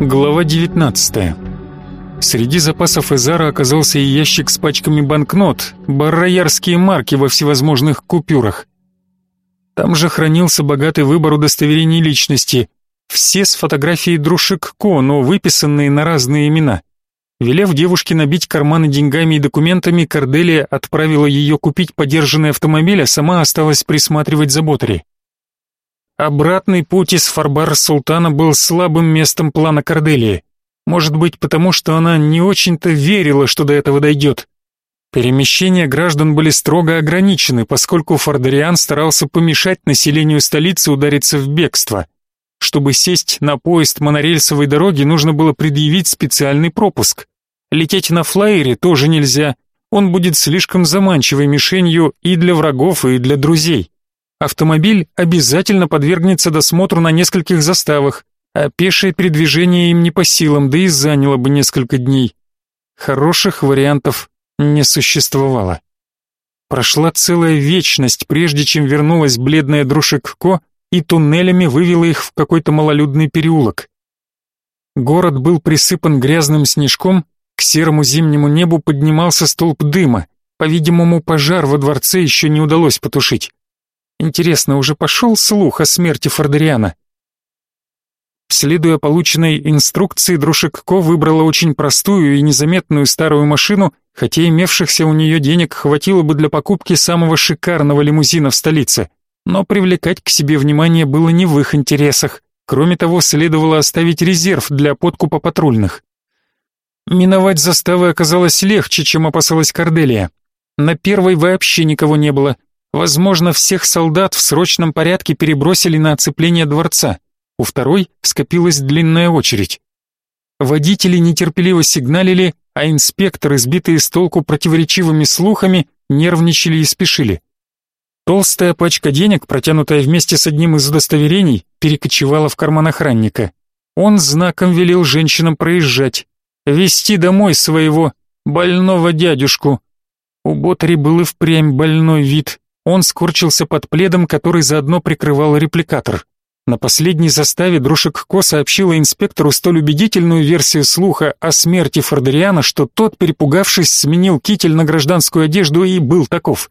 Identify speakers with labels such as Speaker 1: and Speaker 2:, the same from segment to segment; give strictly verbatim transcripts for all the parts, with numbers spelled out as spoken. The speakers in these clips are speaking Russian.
Speaker 1: Глава девятнадцатая. Среди запасов Эзара оказался и ящик с пачками банкнот, барроярские марки во всевозможных купюрах. Там же хранился богатый выбор удостоверений личности, все с фотографией Друшек-Ко, но выписанные на разные имена. Велев девушке набить карманы деньгами и документами, Корделия отправила ее купить подержанный автомобиль, а сама осталась присматривать за Ботари. Обратный путь из Фарбар-Султана был слабым местом плана Корделии. Может быть, потому что она не очень-то верила, что до этого дойдет. Перемещения граждан были строго ограничены, поскольку Фардариан старался помешать населению столицы удариться в бегство. Чтобы сесть на поезд монорельсовой дороги, нужно было предъявить специальный пропуск. Лететь на флайере тоже нельзя, он будет слишком заманчивой мишенью и для врагов, и для друзей. Автомобиль обязательно подвергнется досмотру на нескольких заставах, а пешее передвижение им не по силам, да и заняло бы несколько дней. Хороших вариантов не существовало. Прошла целая вечность, прежде чем вернулась бледная Друшек-Ко и туннелями вывела их в какой-то малолюдный переулок. Город был присыпан грязным снежком, к серому зимнему небу поднимался столб дыма. По-видимому, пожар во дворце еще не удалось потушить. Интересно, уже пошел слух о смерти Фардариана? Следуя полученной инструкции, Друшек-Ко выбрала очень простую и незаметную старую машину, хотя имевшихся у нее денег хватило бы для покупки самого шикарного лимузина в столице. Но привлекать к себе внимание было не в их интересах. Кроме того, следовало оставить резерв для подкупа патрульных. Миновать заставы оказалось легче, чем опасалась Корделия. На первой вообще никого не было. Возможно, всех солдат в срочном порядке перебросили на оцепление дворца. У второй скопилась длинная очередь. Водители нетерпеливо сигналили, а инспекторы, сбитые с толку противоречивыми слухами, нервничали и спешили. Толстая пачка денег, протянутая вместе с одним из удостоверений, перекочевала в карман охранника. Он знаком велел женщинам проезжать, везти домой своего больного дядюшку. У Ботари был и впрямь больной вид. Он скорчился под пледом, который заодно прикрывал репликатор. На последней заставе Друшек-Ко сообщила инспектору столь убедительную версию слуха о смерти Фардариана, что тот, перепугавшись, сменил китель на гражданскую одежду и был таков.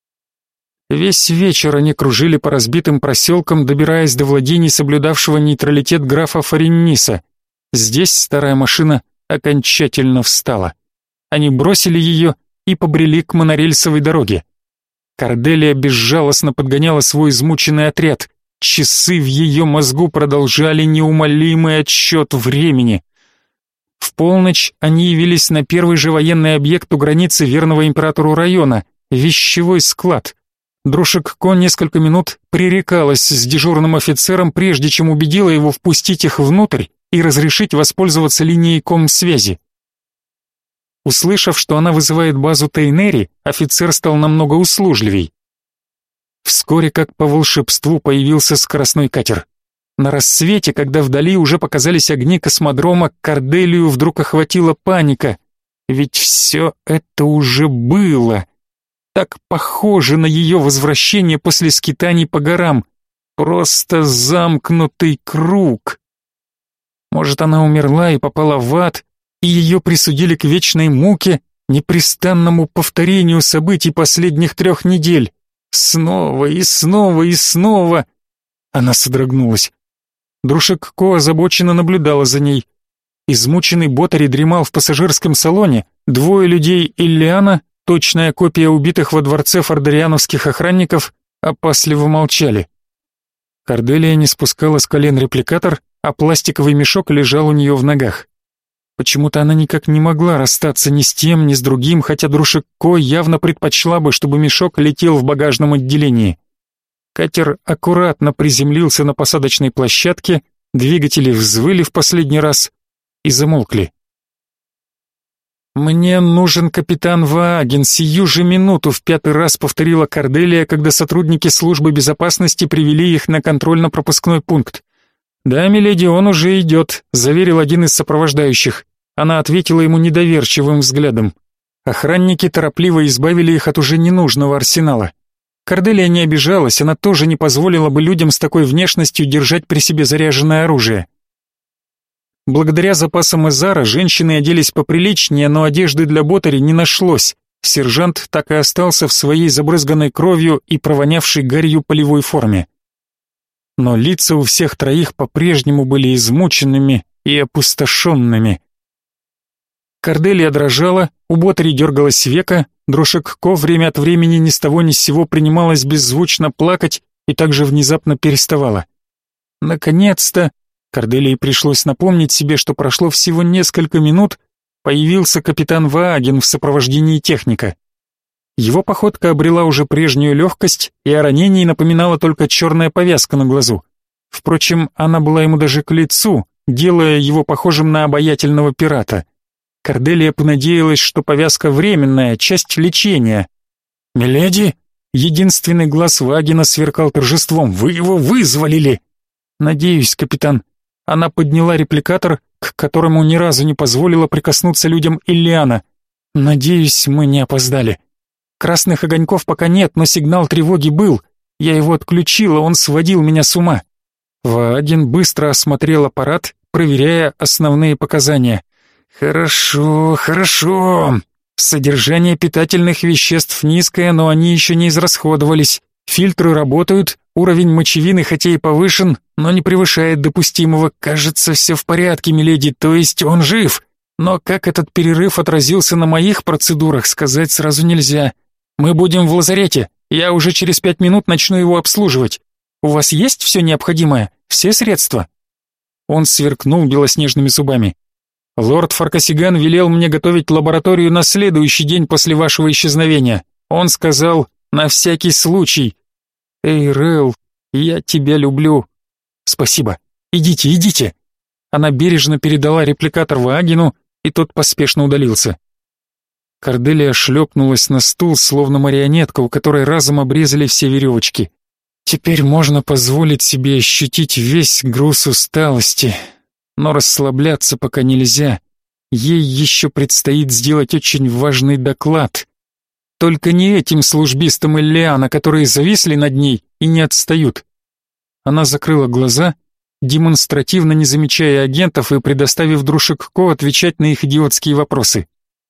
Speaker 1: Весь вечер они кружили по разбитым проселкам, добираясь до владений соблюдавшего нейтралитет графа Фаренниса. Здесь старая машина окончательно встала. Они бросили ее и побрели к монорельсовой дороге. Корделия безжалостно подгоняла свой измученный отряд. Часы в ее мозгу продолжали неумолимый отсчет времени. В полночь они явились на первый же военный объект у границы верного императору района — вещевой склад. Друшек-Ко несколько минут пререкалась с дежурным офицером, прежде чем убедила его впустить их внутрь и разрешить воспользоваться линией комсвязи. Услышав, что она вызывает базу Тейнери, офицер стал намного услужливей. Вскоре, как по волшебству, появился скоростной катер. На рассвете, когда вдали уже показались огни космодрома, Корделию вдруг охватила паника. Ведь все это уже было. Так похоже на ее возвращение после скитаний по горам. Просто замкнутый круг. Может, она умерла и попала в ад, и ее присудили к вечной муке, непрестанному повторению событий последних трех недель. Снова и снова и снова. Она содрогнулась. Друшек-Ко озабоченно наблюдала за ней. Измученный Ботари дремал в пассажирском салоне. Двое людей Иллиана, точная копия убитых во дворце фардариановских охранников, опасливо молчали. Корделия не спускала с колен репликатор, а пластиковый мешок лежал у нее в ногах. Почему-то она никак не могла расстаться ни с тем, ни с другим, хотя Друшек-Ко явно предпочла бы, чтобы мешок летел в багажном отделении. Катер аккуратно приземлился на посадочной площадке, двигатели взвыли в последний раз и замолкли. «Мне нужен капитан Вааген, сию же минуту», в пятый раз повторила Корделия, когда сотрудники службы безопасности привели их на контрольно-пропускной пункт. «Да, миледи, он уже идет», — заверил один из сопровождающих. Она ответила ему недоверчивым взглядом. Охранники торопливо избавили их от уже ненужного арсенала. Корделия не обижалась, она тоже не позволила бы людям с такой внешностью держать при себе заряженное оружие. Благодаря запасам Эзара женщины оделись поприличнее, но одежды для Ботари не нашлось. Сержант так и остался в своей забрызганной кровью и провонявшей гарью полевой форме. Но лица у всех троих по-прежнему были измученными и опустошенными. Корделия дрожала, у Ботари дергалось веко, Друшек-Ко время от времени ни с того ни с сего принималась беззвучно плакать и также внезапно переставала. Наконец-то, Корделии пришлось напомнить себе, что прошло всего несколько минут, появился капитан Вааген в сопровождении техника. Его походка обрела уже прежнюю легкость, и о ранении напоминала только черная повязка на глазу. Впрочем, она была ему даже к лицу, делая его похожим на обаятельного пирата. Корделия понадеялась, что повязка временная, часть лечения. «Миледи!» — единственный глаз Ваагена сверкал торжеством. «Вы его вызволили!» «Надеюсь, капитан». Она подняла репликатор, к которому ни разу не позволила прикоснуться людям Иллиана. «Надеюсь, мы не опоздали. Красных огоньков пока нет, но сигнал тревоги был. Я его отключила, он сводил меня с ума». Вааген быстро осмотрел аппарат, проверяя основные показания. «Хорошо, хорошо. Содержание питательных веществ низкое, но они еще не израсходовались. Фильтры работают, уровень мочевины хотя и повышен, но не превышает допустимого. Кажется, все в порядке, миледи, то есть он жив. Но как этот перерыв отразился на моих процедурах, сказать сразу нельзя. Мы будем в лазарете, я уже через пять минут начну его обслуживать. У вас есть все необходимое, все средства?» Он сверкнул белоснежными зубами. «Лорд Фаркасиган велел мне готовить лабораторию на следующий день после вашего исчезновения. Он сказал, на всякий случай. Эйрел, я тебя люблю. Спасибо. Идите, идите». Она бережно передала репликатор Ваагену, и тот поспешно удалился. Корделия шлепнулась на стул, словно марионетка, у которой разом обрезали все веревочки. Теперь можно позволить себе ощутить весь груз усталости, но расслабляться пока нельзя. Ей еще предстоит сделать очень важный доклад. Только не этим службистам Иллиана, которые зависли над ней и не отстают. Она закрыла глаза, демонстративно не замечая агентов и предоставив Друшек-Ко отвечать на их идиотские вопросы.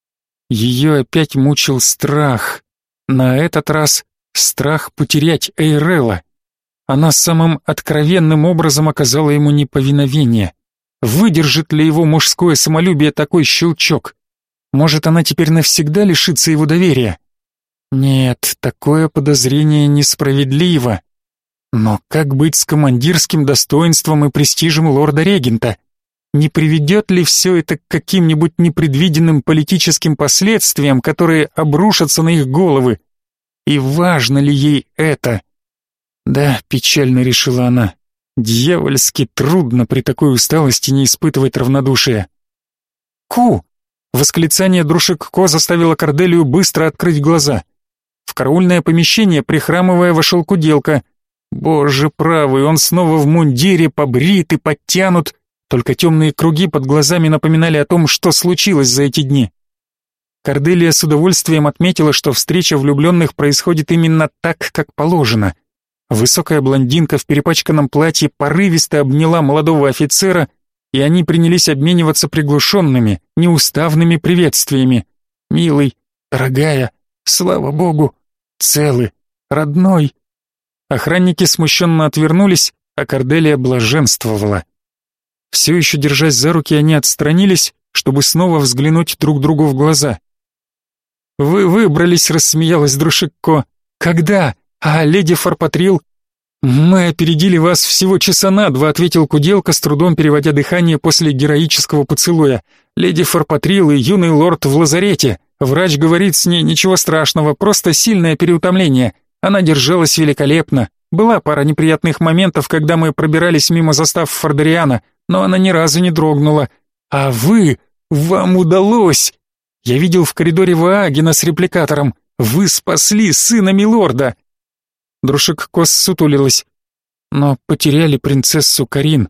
Speaker 1: Ее опять мучил страх. На этот раз страх потерять Эйрела. Она самым откровенным образом оказала ему неповиновение. Выдержит ли его мужское самолюбие такой щелчок? Может, она теперь навсегда лишится его доверия? Нет, такое подозрение несправедливо. Но как быть с командирским достоинством и престижем лорда-регента? Не приведет ли все это к каким-нибудь непредвиденным политическим последствиям, которые обрушатся на их головы? И важно ли ей это? Да, печально решила она. Дьявольски трудно при такой усталости не испытывать равнодушия. «Ку!» Восклицание Друшек-Ко заставило Корделию быстро открыть глаза. В караульное помещение, прихрамывая, вошел Куделка. Боже правый, он снова в мундире, побрит и подтянут, только темные круги под глазами напоминали о том, что случилось за эти дни. Корделия с удовольствием отметила, что встреча влюбленных происходит именно так, как положено. Высокая блондинка в перепачканном платье порывисто обняла молодого офицера, и они принялись обмениваться приглушенными, неуставными приветствиями. «Милый, дорогая, слава богу, целы, родной». Охранники смущенно отвернулись, а Корделия блаженствовала. Все еще держась за руки, они отстранились, чтобы снова взглянуть друг другу в глаза. «Вы выбрались», — рассмеялась Друшек-Ко. «Когда? А леди Фарпатрил?» «Мы опередили вас всего часа на два», — ответил Куделка, с трудом переводя дыхание после героического поцелуя. «Леди Фарпатрил и юный лорд в лазарете. Врач говорит, с ней ничего страшного, просто сильное переутомление. Она держалась великолепно. Была пара неприятных моментов, когда мы пробирались мимо застав Фордериана, но она ни разу не дрогнула. А вы... вам удалось! Я видел в коридоре Ваагена с репликатором. Вы спасли сына милорда!» Друшек-Ко ссутулилась. «Но потеряли принцессу Карин».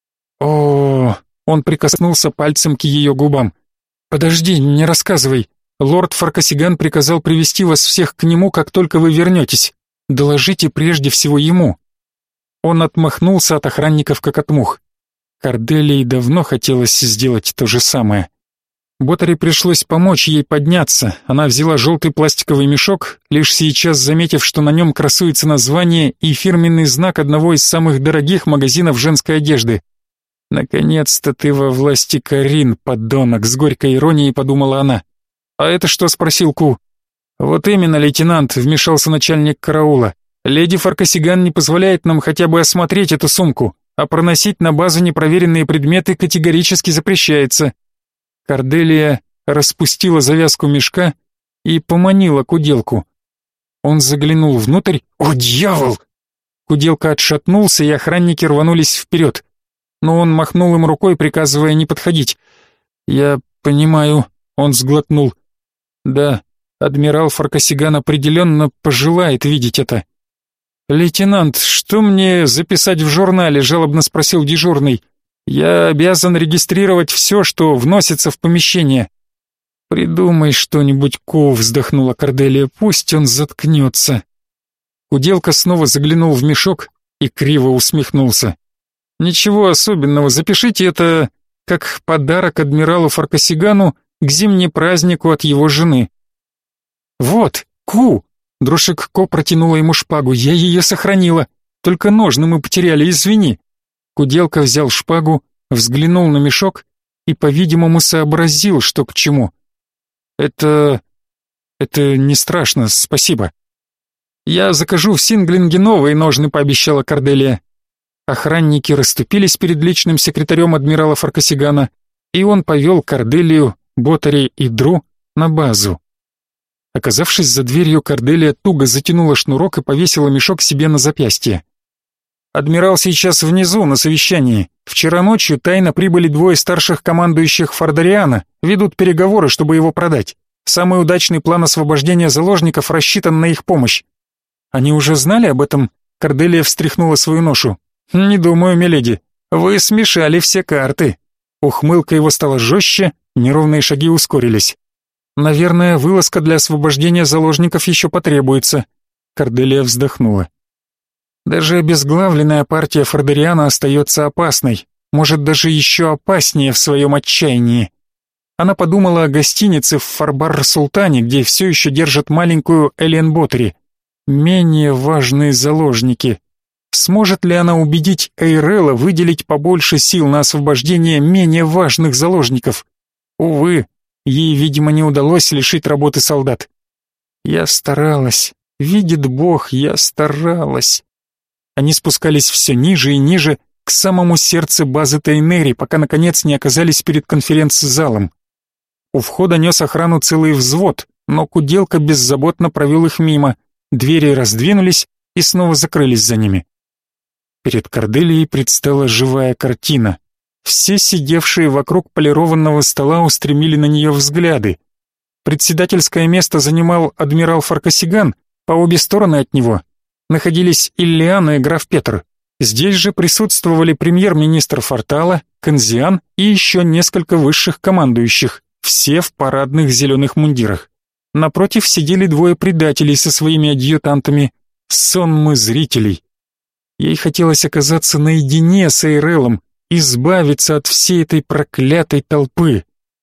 Speaker 1: О, он прикоснулся пальцем к ее губам. «Подожди, не рассказывай. Лорд Фаркасиган приказал привести вас всех к нему, как только вы вернетесь. Доложите прежде всего ему». Он отмахнулся от охранников, как от мух. Корделии давно хотелось сделать то же самое. Ботари пришлось помочь ей подняться. Она взяла желтый пластиковый мешок, лишь сейчас заметив, что на нем красуется название и фирменный знак одного из самых дорогих магазинов женской одежды. «Наконец-то ты во власти Карин, подонок», — с горькой иронией подумала она. «А это что?» — спросил Ку. «Вот именно, лейтенант», — вмешался начальник караула. «Леди Фаркасиган не позволяет нам хотя бы осмотреть эту сумку, а проносить на базу непроверенные предметы категорически запрещается». Корделия распустила завязку мешка и поманила Куделку. Он заглянул внутрь. «О, дьявол!» Куделка отшатнулся, и охранники рванулись вперед. Но он махнул им рукой, приказывая не подходить. «Я понимаю», — он сглотнул. «Да, адмирал Фаркасиган определенно пожелает видеть это». «Лейтенант, что мне записать в журнале?» — жалобно спросил дежурный. «Я обязан регистрировать все, что вносится в помещение». «Придумай что-нибудь, Ку», — вздохнула Корделия, — «пусть он заткнется». Куделка снова заглянул в мешок и криво усмехнулся. «Ничего особенного, запишите это как подарок адмиралу Фаркасигану к зимнему празднику от его жены». «Вот, Ку!» — Друшик Ко протянула ему шпагу. «Я ее сохранила, только ножны мы потеряли, извини». Куделка взял шпагу, взглянул на мешок и, по-видимому, сообразил, что к чему. «Это... это не страшно, спасибо». «Я закажу в Синглинге новые ножны», — пообещала Корделия. Охранники расступились перед личным секретарем адмирала Фаркасигана, и он повел Корделию, Ботари и Дру на базу. Оказавшись за дверью, Корделия туго затянула шнурок и повесила мешок себе на запястье. «Адмирал сейчас внизу, на совещании. Вчера ночью тайно прибыли двое старших командующих Фардариана, ведут переговоры, чтобы его продать. Самый удачный план освобождения заложников рассчитан на их помощь». «Они уже знали об этом?» — Корделия встряхнула свою ношу. «Не думаю, миледи. Вы смешали все карты». Ухмылка его стала жестче, неровные шаги ускорились. «Наверное, вылазка для освобождения заложников еще потребуется». Корделия вздохнула. «Даже обезглавленная партия Фардариана остается опасной, может, даже еще опаснее в своем отчаянии». Она подумала о гостинице в Фарбар-Султане, где все еще держат маленькую Элен Ботари. Менее важные заложники. Сможет ли она убедить Эйрела выделить побольше сил на освобождение менее важных заложников? Увы, ей, видимо, не удалось лишить работы солдат. «Я старалась. Видит Бог, я старалась». Они спускались все ниже и ниже, к самому сердцу базы Тейнери, пока, наконец, не оказались перед конференц-залом. У входа нес охрану целый взвод, но Куделка беззаботно провел их мимо. Двери раздвинулись и снова закрылись за ними. Перед Корделией предстала живая картина. Все сидевшие вокруг полированного стола устремили на нее взгляды. Председательское место занимал адмирал Фаркасиган, по обе стороны от него находились Иллиана и граф Петр. Здесь же присутствовали премьер-министр Фортала, Канзиан и еще несколько высших командующих, все в парадных зеленых мундирах. Напротив сидели двое предателей со своими адъютантами, сонмы зрителей. Ей хотелось оказаться наедине с Эйрелом, избавиться от всей этой проклятой толпы.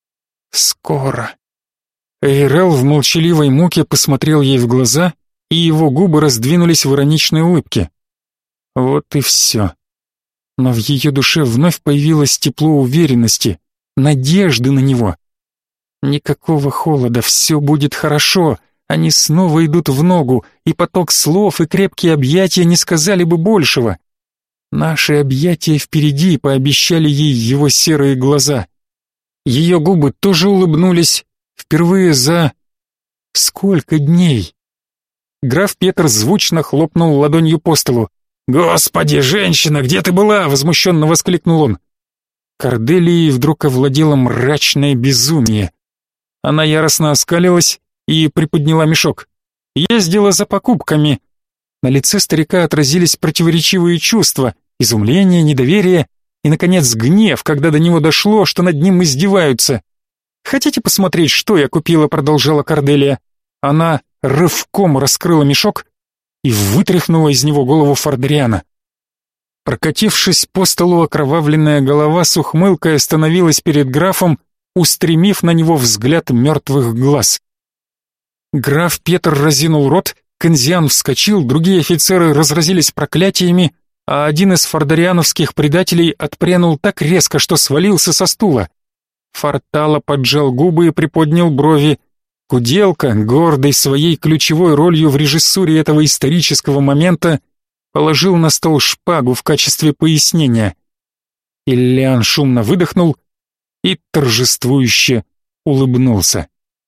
Speaker 1: Скоро. Эйрел в молчаливой муке посмотрел ей в глаза, и его губы раздвинулись в ироничной улыбке. Вот и все. Но в ее душе вновь появилось тепло уверенности, надежды на него. Никакого холода, все будет хорошо. Они снова идут в ногу, и поток слов и крепкие объятия не сказали бы большего. Наши объятия впереди, пообещали ей его серые глаза. Ее губы тоже улыбнулись, впервые за... сколько дней? Граф Петр звучно хлопнул ладонью по столу. «Господи, женщина, где ты была?» — возмущенно воскликнул он. Корделией вдруг овладело мрачное безумие. Она яростно оскалилась и приподняла мешок. «Ездила за покупками». На лице старика отразились противоречивые чувства, изумление, недоверие и, наконец, гнев, когда до него дошло, что над ним издеваются. «Хотите посмотреть, что я купила?» — продолжала Корделия. Она рывком раскрыла мешок и вытряхнула из него голову Фардариана. Прокатившись по столу, окровавленная голова с ухмылкой остановилась перед графом, устремив на него взгляд мертвых глаз. Граф Петр разинул рот, Канзиан вскочил, другие офицеры разразились проклятиями, а один из фордариановских предателей отпрянул так резко, что свалился со стула. Фортало поджал губы и приподнял брови. Куделка, гордый своей ключевой ролью в режиссуре этого исторического момента, положил на стол шпагу в качестве пояснения. Иллиан шумно выдохнул и торжествующе улыбнулся.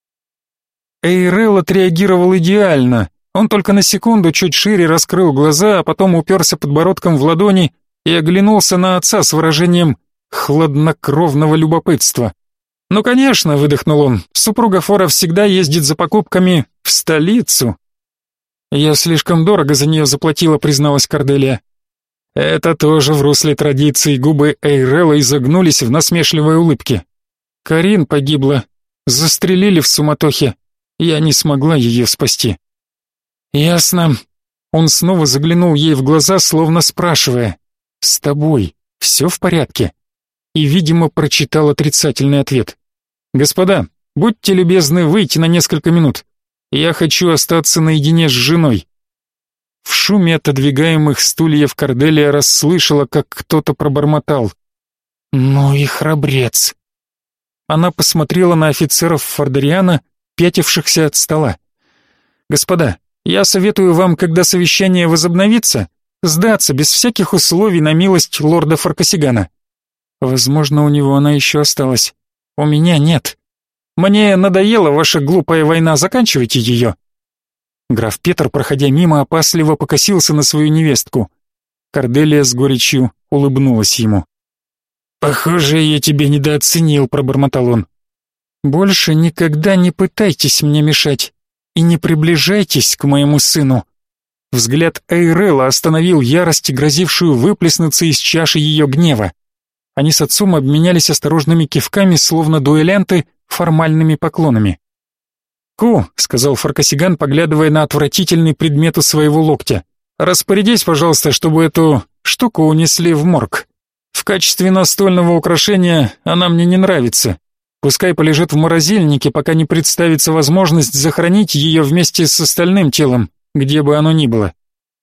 Speaker 1: Эйрел отреагировал идеально. Он только на секунду чуть шире раскрыл глаза, а потом уперся подбородком в ладони и оглянулся на отца с выражением хладнокровного любопытства. «Ну, конечно», — выдохнул он, — «супруга Фора всегда ездит за покупками в столицу». «Я слишком дорого за нее заплатила», — призналась Корделия. Это тоже в русле традиций. Губы Эйрела изогнулись в насмешливой улыбке. «Карин погибла. Застрелили в суматохе. Я не смогла ее спасти». «Ясно». Он снова заглянул ей в глаза, словно спрашивая: «С тобой все в порядке?» И, видимо, прочитал отрицательный ответ. «Господа, будьте любезны выйти на несколько минут. Я хочу остаться наедине с женой». В шуме отодвигаемых стульев Корделия расслышала, как кто-то пробормотал: «Ну и храбрец». Она посмотрела на офицеров Фордариана, пятившихся от стола. «Господа, я советую вам, когда совещание возобновится, сдаться без всяких условий на милость лорда Фаркасигана. Возможно, у него она еще осталась. У меня нет. Мне надоела ваша глупая война, заканчивайте ее». Граф Петр, проходя мимо, опасливо покосился на свою невестку. Корделия с горечью улыбнулась ему. «Похоже, я тебя недооценил», — пробормотал он. «Больше никогда не пытайтесь мне мешать и не приближайтесь к моему сыну». Взгляд Эйрела остановил ярость, грозившую выплеснуться из чаши ее гнева. Они с отцом обменялись осторожными кивками, словно дуэлянты, формальными поклонами. «Ку», — сказал Фаркасиган, поглядывая на отвратительный предмет у своего локтя, «распорядись, пожалуйста, чтобы эту штуку унесли в морг. В качестве настольного украшения она мне не нравится. Пускай полежит в морозильнике, пока не представится возможность захоронить ее вместе с остальным телом, где бы оно ни было».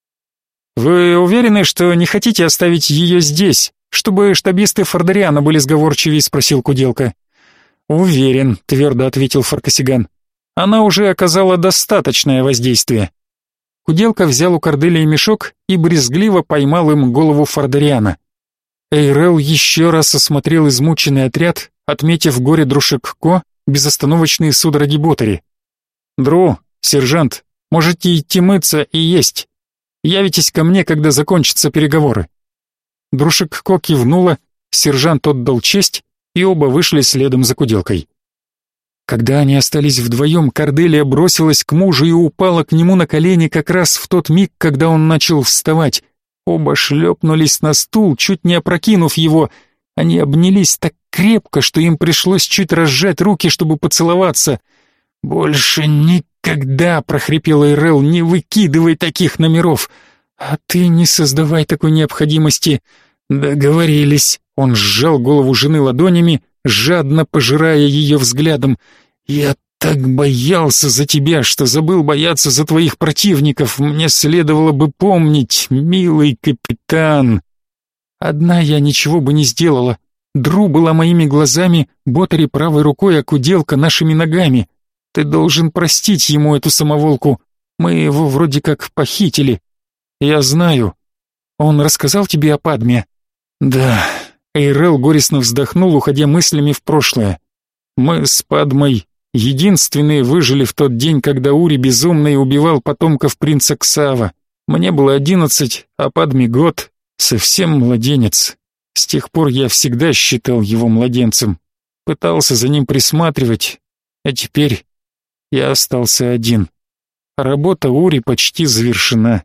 Speaker 1: «Вы уверены, что не хотите оставить ее здесь, чтобы штабисты Фордариана были сговорчивее?» — спросил Куделка. «Уверен», — твердо ответил Фаркасиган. «Она уже оказала достаточное воздействие». Куделка взял у Корделии мешок и брезгливо поймал им голову Фордариана. Эйрел еще раз осмотрел измученный отряд, отметив горе Друшек-Ко, безостановочные судороги Ботари. «Дру, сержант, можете идти мыться и есть. Явитесь ко мне, когда закончатся переговоры». Друшек-Ко кивнула, сержант отдал честь, и оба вышли следом за Куделкой. Когда они остались вдвоем, Корделия бросилась к мужу и упала к нему на колени как раз в тот миг, когда он начал вставать. Оба шлепнулись на стул, чуть не опрокинув его. Они обнялись так крепко, что им пришлось чуть разжать руки, чтобы поцеловаться. «Больше никогда», — прохрипел Эйрел, — «не выкидывай таких номеров. А ты не создавай такой необходимости». «Договорились». Он сжал голову жены ладонями, жадно пожирая ее взглядом. «Я так боялся за тебя, что забыл бояться за твоих противников. Мне следовало бы помнить, милый капитан». «Одна я ничего бы не сделала. Дру была моими глазами, Ботари правой рукой, а Куделка нашими ногами. Ты должен простить ему эту самоволку. Мы его вроде как похитили». «Я знаю. Он рассказал тебе о Падме?» «Да». Эйрел горестно вздохнул, уходя мыслями в прошлое. «Мы с Падмой единственные выжили в тот день, когда Ури Безумный убивал потомков принца Ксава. Мне было одиннадцать, а Падме год, совсем младенец. С тех пор я всегда считал его младенцем, пытался за ним присматривать, а теперь я остался один. Работа Ури почти завершена».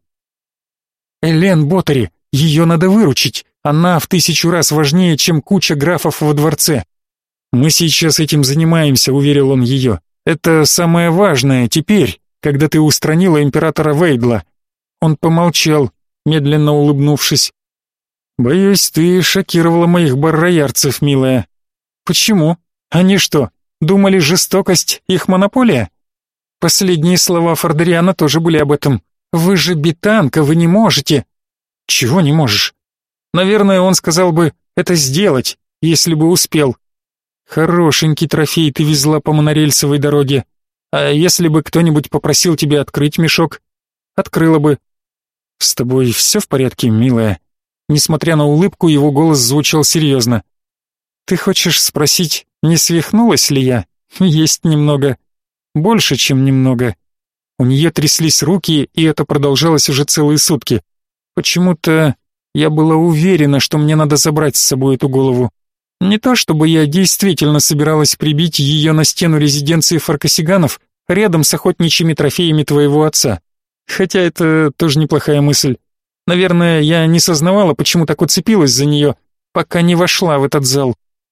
Speaker 1: «Элен Ботари, ее надо выручить. Она в тысячу раз важнее, чем куча графов во дворце». «Мы сейчас этим занимаемся», — уверил он ее. «Это самое важное теперь, когда ты устранила императора Вейдла». Он помолчал, медленно улыбнувшись. Боюсь, ты шокировала моих барроярцев, милая. Почему? Они что, думали, жестокость их монополия? Последние слова Фордериана тоже были об этом. Вы же бетанка, вы не можете. Чего не можешь? Наверное, он сказал бы это сделать, если бы успел. Хорошенький трофей ты везла по монорельсовой дороге. А если бы кто-нибудь попросил тебя открыть мешок? Открыла бы. С тобой все в порядке, милая? Несмотря на улыбку, его голос звучал серьезно. Ты хочешь спросить, не свихнулась ли я? Есть немного. Больше, чем немного. У нее тряслись руки, и это продолжалось уже целые сутки. Почему-то я была уверена, что мне надо забрать с собой эту голову. Не то чтобы я действительно собиралась прибить ее на стену резиденции фаркасиганов рядом с охотничьими трофеями твоего отца. Хотя это тоже неплохая мысль. Наверное, я не сознавала, почему так уцепилась за нее, пока не вошла в этот зал.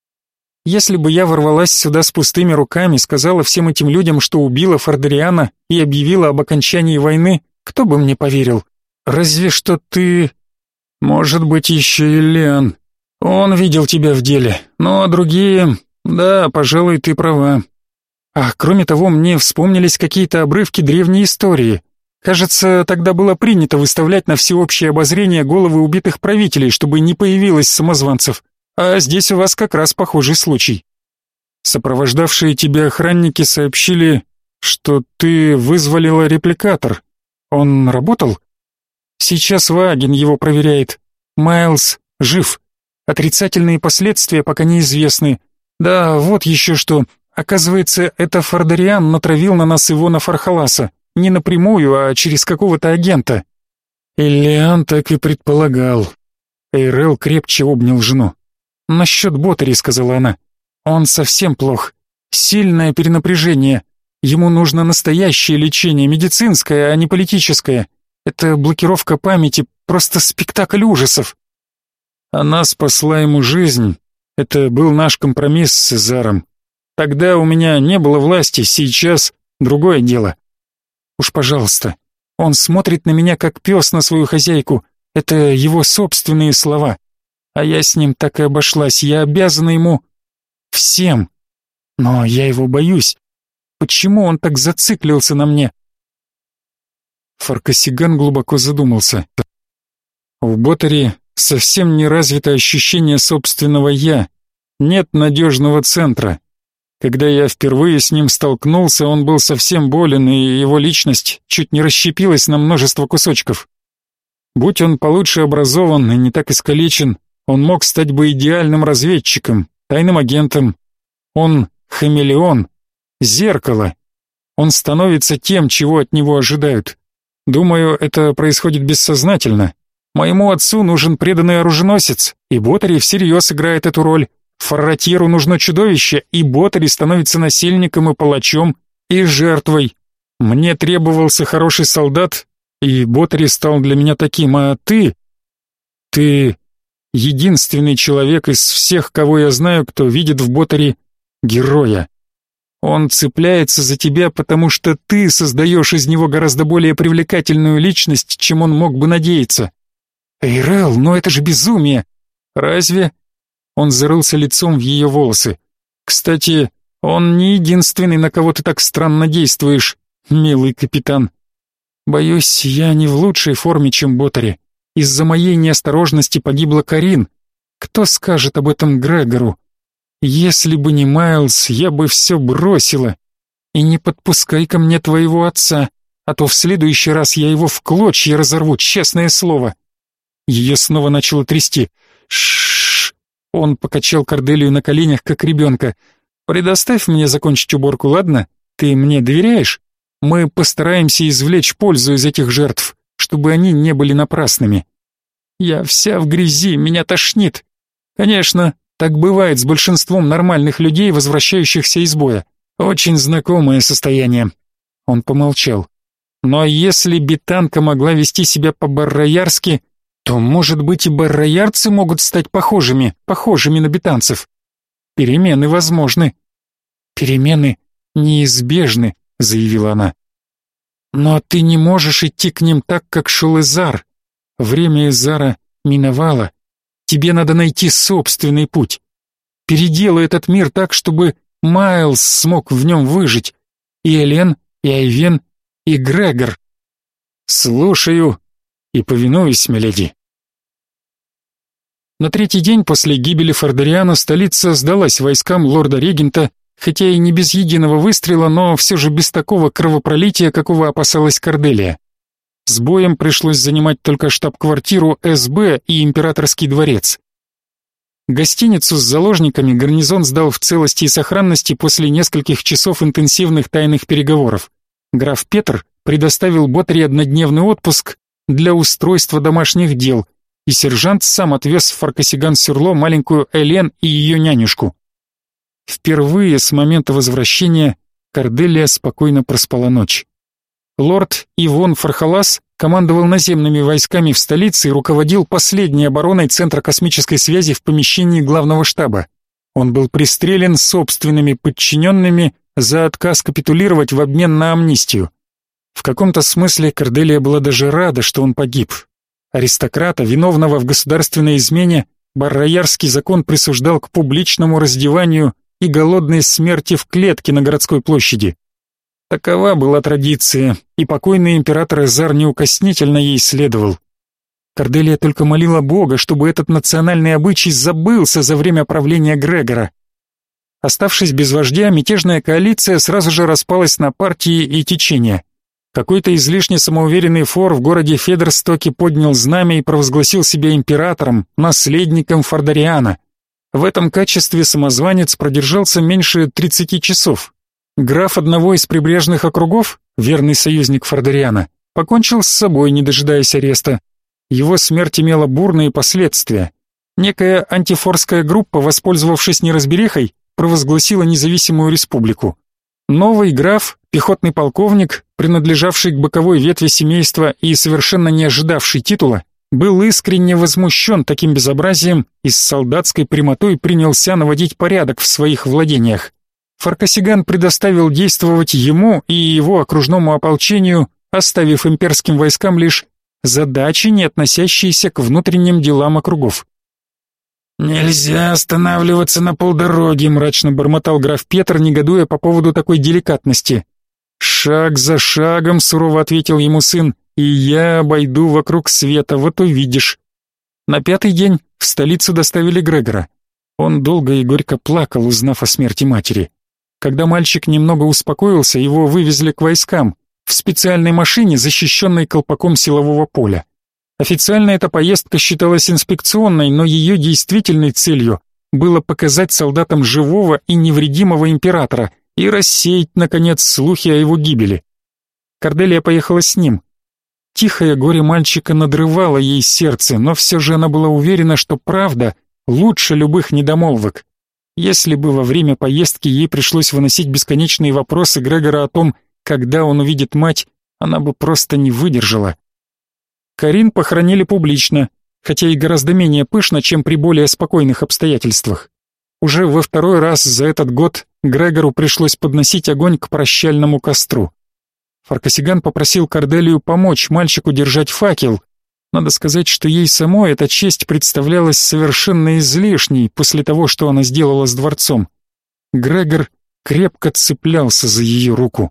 Speaker 1: Если бы я ворвалась сюда с пустыми руками, сказала всем этим людям, что убила Фордериана и объявила об окончании войны, кто бы мне поверил? Разве что ты... Может быть, еще и Лиан. Он видел тебя в деле, но другие... Да, пожалуй, ты права. А кроме того, мне вспомнились какие-то обрывки древней истории. Кажется, тогда было принято выставлять на всеобщее обозрение головы убитых правителей, чтобы не появилось самозванцев. А здесь у вас как раз похожий случай. Сопровождавшие тебя охранники сообщили, что ты вызволила репликатор. Он работал? Сейчас Ваген его проверяет. Майлз жив. Отрицательные последствия пока неизвестны. Да, вот еще что. Оказывается, это Фордериан натравил на нас Ивона Фархаласа. Не напрямую, а через какого-то агента. Иллиан так и предполагал. Эйрел крепче обнял жену. «Насчет Ботари», — сказала она. «Он совсем плох. Сильное перенапряжение. Ему нужно настоящее лечение, медицинское, а не политическое. Это блокировка памяти, просто спектакль ужасов». Она спасла ему жизнь. Это был наш компромисс с Сезаром. Тогда у меня не было власти, сейчас другое дело. Уж пожалуйста, он смотрит на меня как пес на свою хозяйку. Это его собственные слова. А я с ним так и обошлась, я обязана ему всем. Но я его боюсь. Почему он так зациклился на мне? Фаркасиган глубоко задумался. В Ботари совсем не развито ощущение собственного «я». Нет надежного центра. Когда я впервые с ним столкнулся, он был совсем болен, и его личность чуть не расщепилась на множество кусочков. Будь он получше образован и не так искалечен, он мог стать бы идеальным разведчиком, тайным агентом. Он хамелеон, зеркало. Он становится тем, чего от него ожидают. Думаю, это происходит бессознательно. Моему отцу нужен преданный оруженосец, и Ботари всерьез играет эту роль. Фарратьеру нужно чудовище, и Ботари становится насильником и палачом, и жертвой. Мне требовался хороший солдат, и Ботари стал для меня таким, а ты... Ты единственный человек из всех, кого я знаю, кто видит в Ботари героя. Он цепляется за тебя, потому что ты создаешь из него гораздо более привлекательную личность, чем он мог бы надеяться. Эйрел, но это же безумие! Разве... Он зарылся лицом в ее волосы. «Кстати, он не единственный, на кого ты так странно действуешь, милый капитан. Боюсь, я не в лучшей форме, чем Ботари. Из-за моей неосторожности погибла Карин. Кто скажет об этом Грегору? Если бы не Майлз, я бы все бросила. И не подпускай ко мне твоего отца, а то в следующий раз я его в клочья разорву, честное слово». Ее снова начало трясти. «Ш-ш-ш!» Он покачал Корделию на коленях, как ребенка. «Предоставь мне закончить уборку, ладно? Ты мне доверяешь? Мы постараемся извлечь пользу из этих жертв, чтобы они не были напрасными. Я вся в грязи, меня тошнит. Конечно, так бывает с большинством нормальных людей, возвращающихся из боя. Очень знакомое состояние». Он помолчал. «Но если бетанка могла вести себя по-барроярски, то, может быть, и барроярцы могут стать похожими, похожими на бетанцев. Перемены возможны». «Перемены неизбежны», — заявила она. «Но ты не можешь идти к ним так, как шел Изар. Время Изара миновало. Тебе надо найти собственный путь. Переделай этот мир так, чтобы Майлз смог в нем выжить. И Элен, и Айвен, и Грегор. Слушаю и повинуюсь, миледи. На третий день после гибели Фордериана столица сдалась войскам лорда-регента, хотя и не без единого выстрела, но все же без такого кровопролития, какого опасалась Корделия. С боем пришлось занимать только штаб-квартиру эс бэ и императорский дворец. Гостиницу с заложниками гарнизон сдал в целости и сохранности после нескольких часов интенсивных тайных переговоров. Граф Петр предоставил Ботари однодневный отпуск для устройства домашних дел, и сержант сам отвез в Фаркасиган-Сюрло маленькую Элен и ее нянюшку. Впервые с момента возвращения Корделия спокойно проспала ночь. Лорд Ивон Фархалас командовал наземными войсками в столице и руководил последней обороной Центра космической связи в помещении главного штаба. Он был пристрелен собственными подчиненными за отказ капитулировать в обмен на амнистию. В каком-то смысле Корделия была даже рада, что он погиб. Аристократа, виновного в государственной измене, Барраярский закон присуждал к публичному раздеванию и голодной смерти в клетке на городской площади. Такова была традиция, и покойный император Эзар неукоснительно ей следовал. Корделия только молила Бога, чтобы этот национальный обычай забылся за время правления Грегора. Оставшись без вождя, мятежная коалиция сразу же распалась на партии и течения. Какой-то излишне самоуверенный фор в городе Федерстоке поднял знамя и провозгласил себя императором, наследником Фордериана. В этом качестве самозванец продержался меньше тридцати часов. Граф одного из прибрежных округов, верный союзник Фордериана, покончил с собой, не дожидаясь ареста. Его смерть имела бурные последствия. Некая антифорская группа, воспользовавшись неразберихой, провозгласила независимую республику. Новый граф, пехотный полковник, принадлежавший к боковой ветви семейства и совершенно не ожидавший титула, был искренне возмущен таким безобразием и с солдатской прямотой принялся наводить порядок в своих владениях. Фаркасиган предоставил действовать ему и его окружному ополчению, оставив имперским войскам лишь задачи, не относящиеся к внутренним делам округов. «Нельзя останавливаться на полдороги», — мрачно бормотал граф Петр, негодуя по поводу такой деликатности. «Шаг за шагом», — сурово ответил ему сын, — «и я обойду вокруг света, вот увидишь». На пятый день в столицу доставили Грегора. Он долго и горько плакал, узнав о смерти матери. Когда мальчик немного успокоился, его вывезли к войскам в специальной машине, защищенной колпаком силового поля. Официально эта поездка считалась инспекционной, но ее действительной целью было показать солдатам живого и невредимого императора и рассеять, наконец, слухи о его гибели. Корделия поехала с ним. Тихое горе мальчика надрывало ей сердце, но все же она была уверена, что правда лучше любых недомолвок. Если бы во время поездки ей пришлось выносить бесконечные вопросы Грегора о том, когда он увидит мать, она бы просто не выдержала. Карин похоронили публично, хотя и гораздо менее пышно, чем при более спокойных обстоятельствах. Уже во второй раз за этот год Грегору пришлось подносить огонь к прощальному костру. Фаркасиган попросил Корделию помочь мальчику держать факел. Надо сказать, что ей самой эта честь представлялась совершенно излишней после того, что она сделала с дворцом. Грегор крепко цеплялся за ее руку.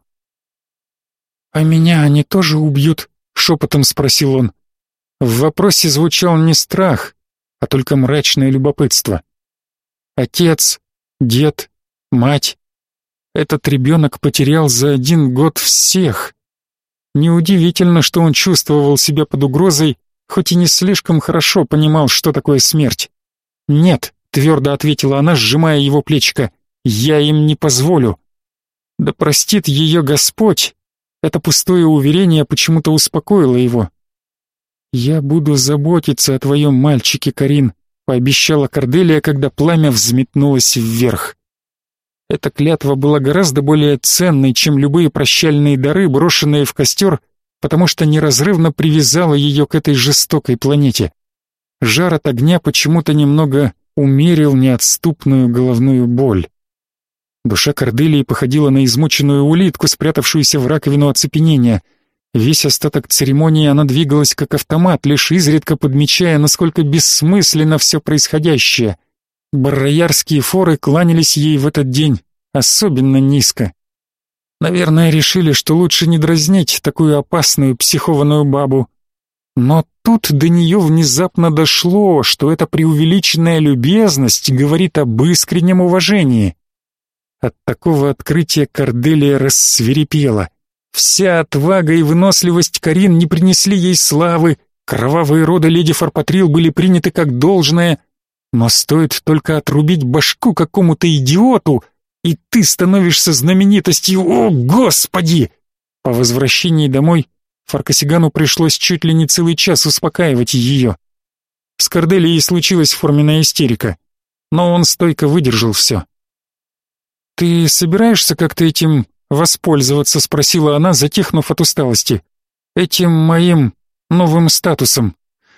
Speaker 1: «А меня они тоже убьют?» — шепотом спросил он. В вопросе звучал не страх, а только мрачное любопытство. Отец, дед, мать. Этот ребенок потерял за один год всех. Неудивительно, что он чувствовал себя под угрозой, хоть и не слишком хорошо понимал, что такое смерть. «Нет», — твердо ответила она, сжимая его плечико, — «я им не позволю». Да простит ее Господь. Это пустое уверение почему-то успокоило его. «Я буду заботиться о твоем мальчике, Карин», — пообещала Корделия, когда пламя взметнулось вверх. Эта клятва была гораздо более ценной, чем любые прощальные дары, брошенные в костер, потому что неразрывно привязала ее к этой жестокой планете. Жар от огня почему-то немного умерил неотступную головную боль. Душа Корделии походила на измученную улитку, спрятавшуюся в раковину оцепенения. Весь остаток церемонии она двигалась как автомат, лишь изредка подмечая, насколько бессмысленно все происходящее. Барроярские форы кланялись ей в этот день особенно низко. Наверное, решили, что лучше не дразнить такую опасную психованную бабу. Но тут до нее внезапно дошло, что эта преувеличенная любезность говорит об искреннем уважении. От такого открытия Корделия рассвирепела. Вся отвага и выносливость Карин не принесли ей славы, кровавые роды леди Фарпатрил были приняты как должное, но стоит только отрубить башку какому-то идиоту, и ты становишься знаменитостью, о господи! По возвращении домой Фаркасигану пришлось чуть ли не целый час успокаивать ее. С Корделией случилась форменная истерика, но он стойко выдержал все. «Ты собираешься как-то этим воспользоваться?» — спросила она, затихнув от усталости. «Этим моим новым статусом».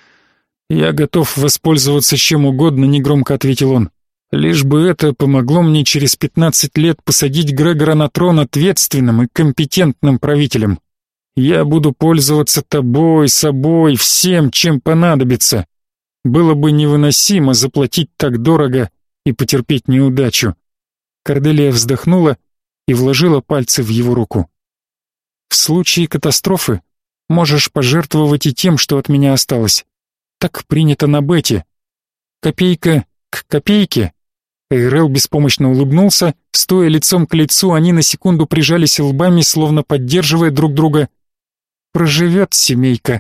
Speaker 1: «Я готов воспользоваться чем угодно», — негромко ответил он. «Лишь бы это помогло мне через пятнадцать лет посадить Грегора на трон ответственным и компетентным правителем. Я буду пользоваться тобой, собой, всем, чем понадобится. Было бы невыносимо заплатить так дорого и потерпеть неудачу». Корделия вздохнула и вложила пальцы в его руку. «В случае катастрофы можешь пожертвовать и тем, что от меня осталось. Так принято на Бете. Копейка к копейке». Эйрел беспомощно улыбнулся, стоя лицом к лицу, они на секунду прижались лбами, словно поддерживая друг друга. «Проживет семейка».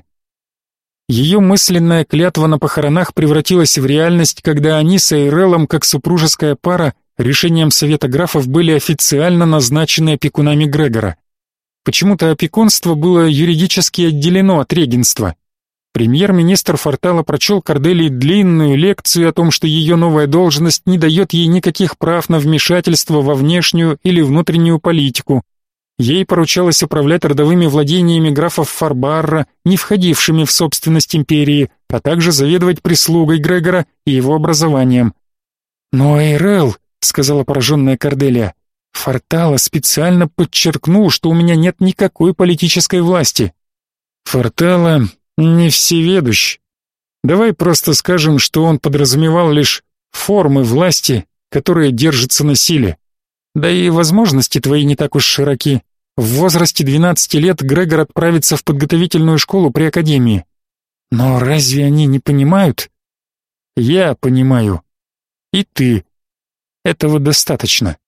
Speaker 1: Ее мысленная клятва на похоронах превратилась в реальность, когда они с Эйрелом, как супружеская пара, решением Совета графов были официально назначены опекунами Грегора. Почему-то опекунство было юридически отделено от регенства. Премьер-министр Фортала прочел Корделии длинную лекцию о том, что ее новая должность не дает ей никаких прав на вмешательство во внешнюю или внутреннюю политику. Ей поручалось управлять родовыми владениями графов Фарбарра, не входившими в собственность империи, а также заведовать прислугой Грегора и его образованием. «Но Эйрел», — сказала пораженная Корделия, — «Фортала специально подчеркнул, что у меня нет никакой политической власти». «Фортала не всеведущ. Давай просто скажем, что он подразумевал лишь формы власти, которые держатся на силе. Да и возможности твои не так уж широки. В возрасте двенадцати лет Грегор отправится в подготовительную школу при академии. Но разве они не понимают? Я понимаю. И ты. Этого достаточно».